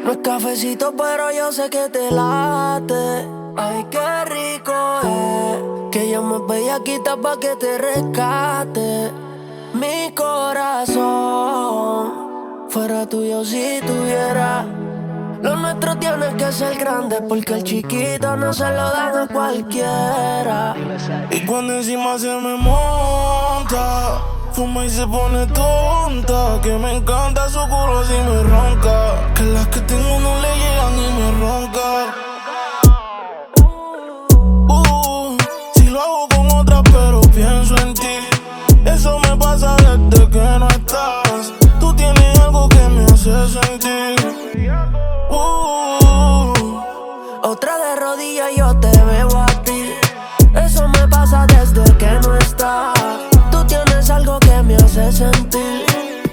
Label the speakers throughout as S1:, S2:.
S1: No es cafecito, pero yo sé que te late. Ay, qué rico es que llames bellaquita pa' que te rescate. Mi corazón fuera tuyo si tuviera. Lo nuestro tiene que ser grande porque el chiquito no se lo dan a cualquiera.
S2: Y cuando encima se me monta, fuma y se pone tonta. Que me encanta su culo así me ronca. Que las que tengo no le llegan ni me ronca. Si lo hago con otra pero pienso en ti. Eso me pasa desde que no estás. Tú tienes algo que me hace sentir.
S1: Otra de rodillas yo te veo a ti. Eso me pasa desde que no estás. Tú tienes algo que me hace sentir.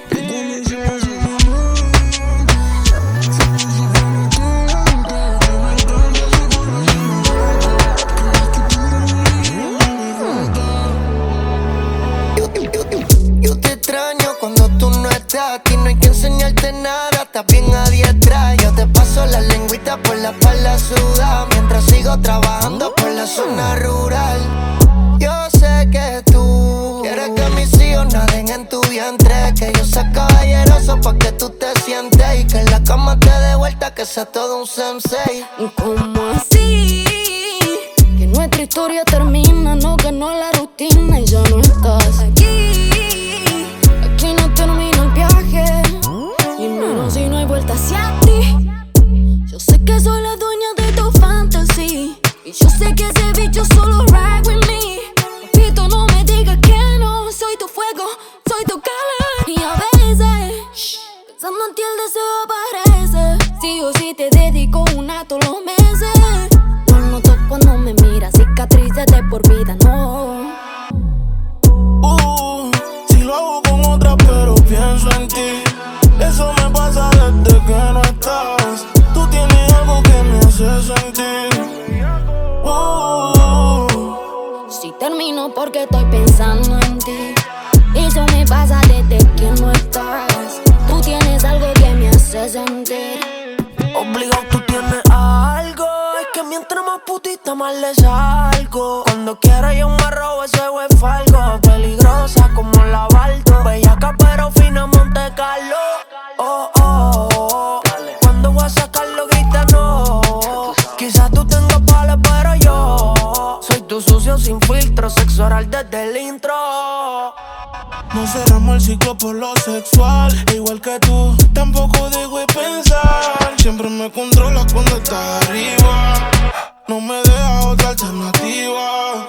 S3: Yo te extraño cuando tú no estás. Aquí no hay que enseñarte nada, estás bien adiestra. Yo te paso la lengüita por la espalda sudada mientras sigo trabajando por la zona rural. Yo sé que tú quieres que mis hijos naden en tu vientre, que yo sea caballeroso pa' que tú te sientes y que en la cama te dé vuelta, que sea todo un sensei.
S4: ¿Cómo así? Que nuestra historia termina, no ganó la rutina y ya no estás aquí. Aquí no termina el viaje, y menos si no hay vuelta hacia ti. Yo sé que soy la dueña de tu fantasy, y yo sé que ese bicho solo ride with me. Papito, no me digas que no, soy tu fuego, soy tu calor. Y a veces, pensando en ti el deseo aparece. Sí o sí te dedico una todos los meses. Lo noto cuando me miras, cicatrices de por vida, no.
S2: Si lo hago con otra pero pienso en ti. Eso me pasa desde que no estás. Tú tienes algo que me hace sentir.
S4: Si termino porque estoy pensando en ti. Eso me pasa desde que no estás. Tú tienes algo que me hace sentir.
S1: Obligado tú tienes algo. Es que mientras más putita más le salgo. Cuando quiera yo me robo ese huefalgo. Peligrosa como la Baldo. Bellaca pero fina Monte Carlo. Oh, oh, oh. Cuando voy a sacarlo grita no. Quizás tú tengas palos pero yo soy tu sucio sin filtro. Sexo oral desde el intro.
S2: No cerramos el ciclo por lo sexual. Igual que tú, tampoco dejo de pensar. Siempre me controlas cuando estás arriba. No me dejas otra alternativa.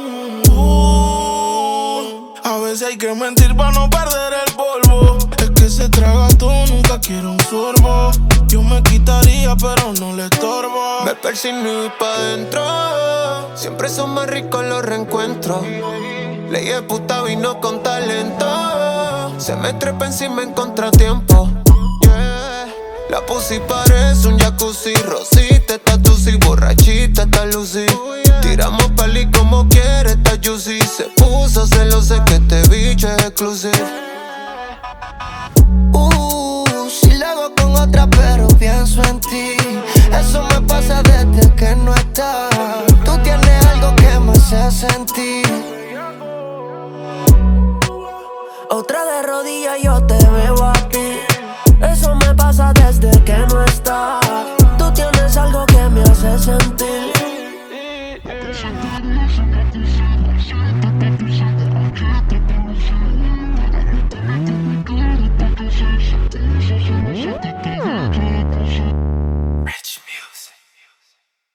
S2: A veces hay que mentir para no perder el polvo. Es que se traga todo, nunca quiero un sorbo. Yo me quitaría pero no le estorbo.
S3: Me persigno y pa' dentro. Siempre son más ricos los reencuentros. Ley de puta vino con talento. Se me trepa encima en contratiempo. Yeah. La pussy parece un jacuzzi. Rosita, está tusi, borrachita, está lucy. Tiramos peli como quiere, está juicy. Se puso celosa que este bicho es exclusive. Si la hago con otra pero pienso en ti. Eso me pasa desde que no estás. Tú tienes algo que me hace sentir.
S1: Otra de rodillas yo te